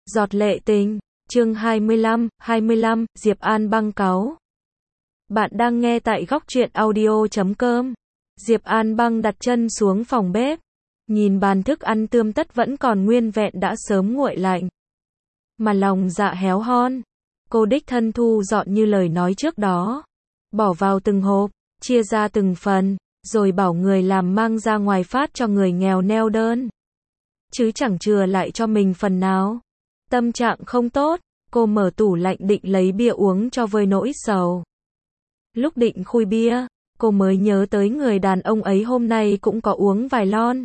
Giọt lệ tình, chương 25, Diệp An băng cáu. Bạn đang nghe tại góc truyện audio.com. Diệp An băng đặt chân xuống phòng bếp, nhìn bàn thức ăn tươm tất vẫn còn nguyên vẹn đã sớm nguội lạnh. Mà lòng dạ héo hon, cô đích thân thu dọn như lời nói trước đó. Bỏ vào từng hộp, chia ra từng phần, rồi bảo người làm mang ra ngoài phát cho người nghèo neo đơn. Chứ chẳng chừa lại cho mình phần nào. Tâm trạng không tốt, cô mở tủ lạnh định lấy bia uống cho vơi nỗi sầu. Lúc định khui bia, cô mới nhớ tới người đàn ông ấy hôm nay cũng có uống vài lon.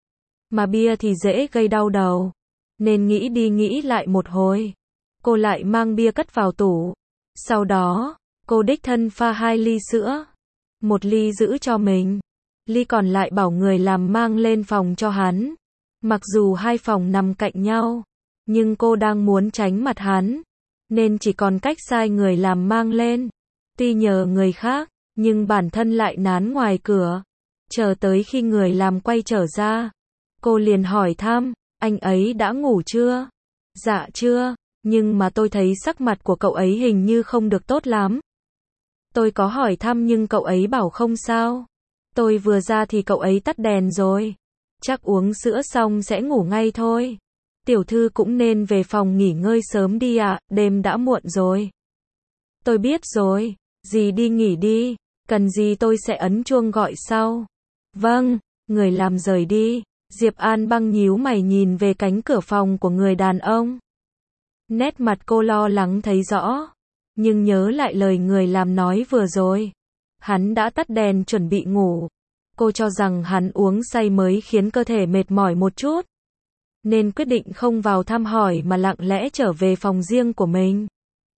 Mà bia thì dễ gây đau đầu, nên nghĩ đi nghĩ lại một hồi, cô lại mang bia cất vào tủ. Sau đó, cô đích thân pha 2 ly sữa. Một ly giữ cho mình, ly còn lại bảo người làm mang lên phòng cho hắn. Mặc dù 2 phòng nằm cạnh nhau, nhưng cô đang muốn tránh mặt hắn, nên chỉ còn cách sai người làm mang lên. Tuy nhờ người khác, nhưng bản thân lại nán ngoài cửa. Chờ tới khi người làm quay trở ra, cô liền hỏi thăm, anh ấy đã ngủ chưa? Dạ chưa, nhưng mà tôi thấy sắc mặt của cậu ấy hình như không được tốt lắm. Tôi có hỏi thăm nhưng cậu ấy bảo không sao. Tôi vừa ra thì cậu ấy tắt đèn rồi. Chắc uống sữa xong sẽ ngủ ngay thôi. Tiểu thư cũng nên về phòng nghỉ ngơi sớm đi ạ, đêm đã muộn rồi. Tôi biết rồi, dì đi nghỉ đi, cần gì tôi sẽ ấn chuông gọi sau. Vâng, người làm rời đi. Diệp An băng nhíu mày nhìn về cánh cửa phòng của người đàn ông. Nét mặt cô lo lắng thấy rõ, nhưng nhớ lại lời người làm nói vừa rồi. Hắn đã tắt đèn chuẩn bị ngủ. Cô cho rằng hắn uống say mới khiến cơ thể mệt mỏi một chút, nên quyết định không vào thăm hỏi mà lặng lẽ trở về phòng riêng của mình.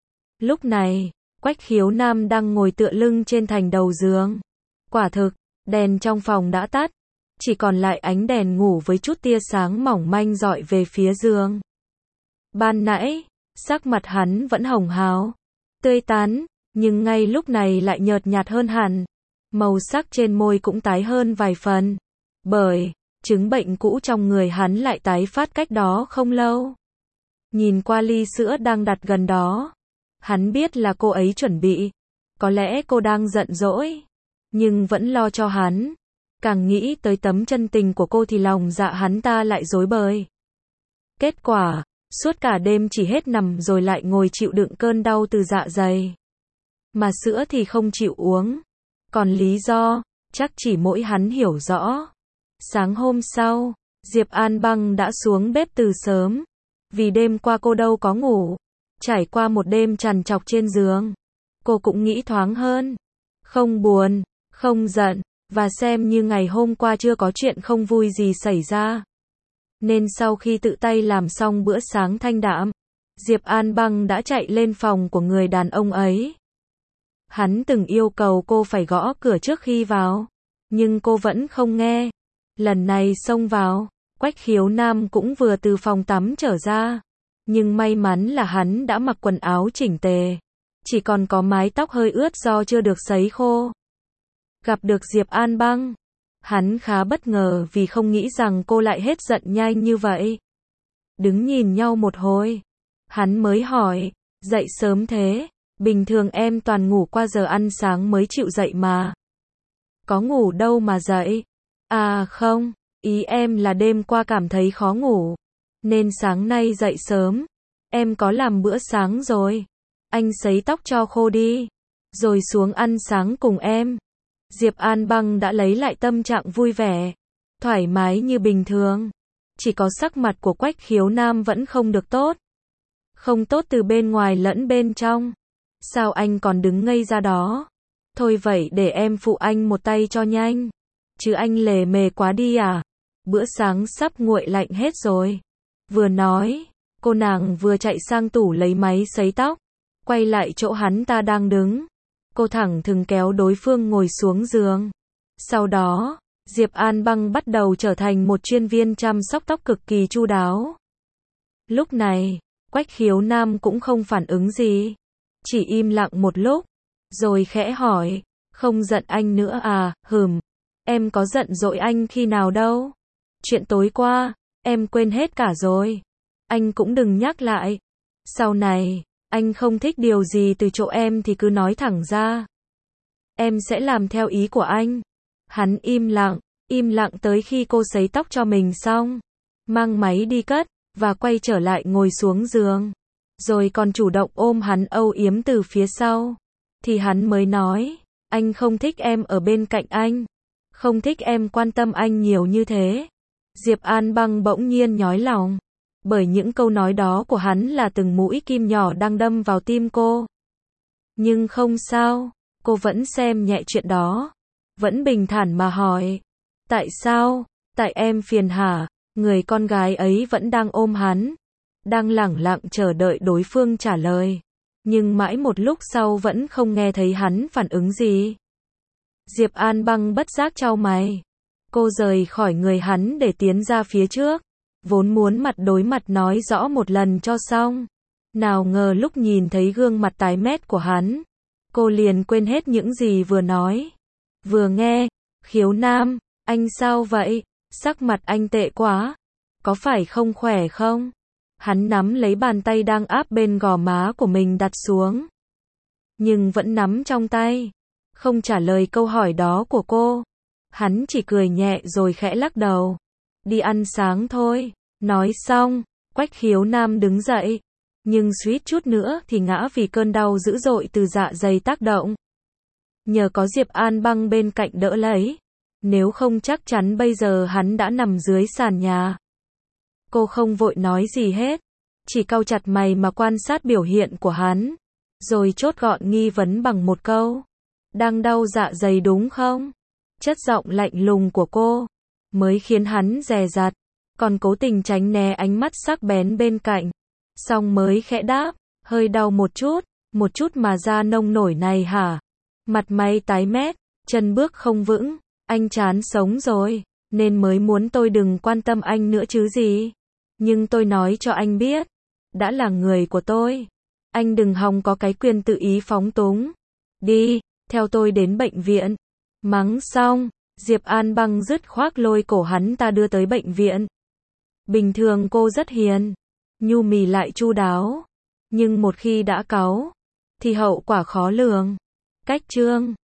Lúc này, Quách Khiếu Nam đang ngồi tựa lưng trên thành đầu giường. Quả thực, đèn trong phòng đã tắt, chỉ còn lại ánh đèn ngủ với chút tia sáng mỏng manh rọi về phía giường. Ban nãy, sắc mặt hắn vẫn hồng hào, tươi tắn, nhưng ngay lúc này lại nhợt nhạt hơn hẳn. Màu sắc trên môi cũng tái hơn vài phần, bởi chứng bệnh cũ trong người hắn lại tái phát cách đó không lâu. Nhìn qua ly sữa đang đặt gần đó, hắn biết là cô ấy chuẩn bị. Có lẽ cô đang giận dỗi, nhưng vẫn lo cho hắn. Càng nghĩ tới tấm chân tình của cô thì lòng dạ hắn ta lại rối bời. Kết quả, suốt cả đêm chỉ hết nằm rồi lại ngồi chịu đựng cơn đau từ dạ dày. Mà sữa thì không chịu uống. Còn lý do, chắc chỉ mỗi hắn hiểu rõ. Sáng hôm sau, Diệp An băng đã xuống bếp từ sớm. Vì đêm qua cô đâu có ngủ. Trải qua một đêm trằn trọc trên giường, cô cũng nghĩ thoáng hơn. Không buồn, không giận, và xem như ngày hôm qua chưa có chuyện không vui gì xảy ra. Nên sau khi tự tay làm xong bữa sáng thanh đạm, Diệp An băng đã chạy lên phòng của người đàn ông ấy. Hắn từng yêu cầu cô phải gõ cửa trước khi vào, nhưng cô vẫn không nghe. Lần này xông vào, Quách Khiếu Nam cũng vừa từ phòng tắm trở ra. Nhưng may mắn là hắn đã mặc quần áo chỉnh tề, chỉ còn có mái tóc hơi ướt do chưa được sấy khô. Gặp được Diệp An băng, hắn khá bất ngờ vì không nghĩ rằng cô lại hết giận nhanh như vậy. Đứng nhìn nhau một hồi, hắn mới hỏi, dậy sớm thế? Bình thường em toàn ngủ qua giờ ăn sáng mới chịu dậy mà. Có ngủ đâu mà dậy. À không, ý em là đêm qua cảm thấy khó ngủ, nên sáng nay dậy sớm. Em có làm bữa sáng rồi. Anh sấy tóc cho khô đi, rồi xuống ăn sáng cùng em. Diệp An băng đã lấy lại tâm trạng vui vẻ, thoải mái như bình thường. Chỉ có sắc mặt của Quách Khiếu Nam vẫn không được tốt. Không tốt từ bên ngoài lẫn bên trong. Sao anh còn đứng ngây ra đó? Thôi vậy để em phụ anh một tay cho nhanh. Chứ anh lề mề quá đi à? Bữa sáng sắp nguội lạnh hết rồi. Vừa nói, cô nàng vừa chạy sang tủ lấy máy sấy tóc, quay lại chỗ hắn ta đang đứng. Cô thẳng thừng kéo đối phương ngồi xuống giường. Sau đó, Diệp An băng bắt đầu trở thành một chuyên viên chăm sóc tóc cực kỳ chu đáo. Lúc này, Quách Khiếu Nam cũng không phản ứng gì, chỉ im lặng một lúc, rồi khẽ hỏi, không giận anh nữa à? Em có giận dỗi anh khi nào đâu. Chuyện tối qua, em quên hết cả rồi. anh cũng đừng nhắc lại. Sau này, anh không thích điều gì từ chỗ em thì cứ nói thẳng ra. Em sẽ làm theo ý của anh. Hắn im lặng tới khi cô sấy tóc cho mình xong, mang máy đi cất, và quay trở lại ngồi xuống giường. Rồi còn chủ động ôm hắn âu yếm từ phía sau. Thì hắn mới nói, anh không thích em ở bên cạnh anh. Không thích em quan tâm anh nhiều như thế. Diệp An Băng bỗng nhiên nhói lòng. Bởi những câu nói đó của hắn là từng mũi kim nhỏ đang đâm vào tim cô. Nhưng không sao, cô vẫn xem nhẹ chuyện đó. Vẫn bình thản mà hỏi. Tại sao? Tại em phiền hả? Người con gái ấy vẫn đang ôm hắn. Đang lẳng lặng chờ đợi đối phương trả lời. Nhưng mãi một lúc sau vẫn không nghe thấy hắn phản ứng gì. Diệp An Băng bất giác chau mày. Cô rời khỏi người hắn để tiến ra phía trước. Vốn muốn mặt đối mặt nói rõ một lần cho xong. Nào ngờ lúc nhìn thấy gương mặt tái mét của hắn, cô liền quên hết những gì vừa nói. Vừa nghe, Khiếu Nam, anh sao vậy? Sắc mặt anh tệ quá. Có phải không khỏe không? Hắn nắm lấy bàn tay đang áp bên gò má của mình đặt xuống. Nhưng vẫn nắm trong tay. Không trả lời câu hỏi đó của cô. Hắn chỉ cười nhẹ rồi khẽ lắc đầu. Đi ăn sáng thôi. Nói xong, Quách Khiếu Nam đứng dậy. Nhưng suýt chút nữa thì ngã vì cơn đau dữ dội từ dạ dày tác động. Nhờ có Diệp An Băng bên cạnh đỡ lấy. Nếu không chắc chắn bây giờ hắn đã nằm dưới sàn nhà. Cô không vội nói gì hết. Chỉ cau chặt mày mà quan sát biểu hiện của hắn. Rồi chốt gọn nghi vấn bằng một câu. Đang đau dạ dày đúng không? Chất giọng lạnh lùng của cô mới khiến hắn dè dặt. Còn cố tình tránh né ánh mắt sắc bén bên cạnh. Xong mới khẽ đáp. Hơi đau một chút mà da nông nổi này hả? Mặt mày tái mét, chân bước không vững. Anh chán sống rồi, nên mới muốn tôi đừng quan tâm anh nữa chứ gì. Nhưng tôi nói cho anh biết, đã là người của tôi. Anh đừng hòng có cái quyền tự ý phóng túng. Đi, theo tôi đến bệnh viện. Mắng xong, Diệp An Băng dứt khoát lôi cổ hắn ta đưa tới bệnh viện. Bình thường cô rất hiền, nhu mì lại chu đáo. Nhưng một khi đã cáu, thì hậu quả khó lường. Cách chương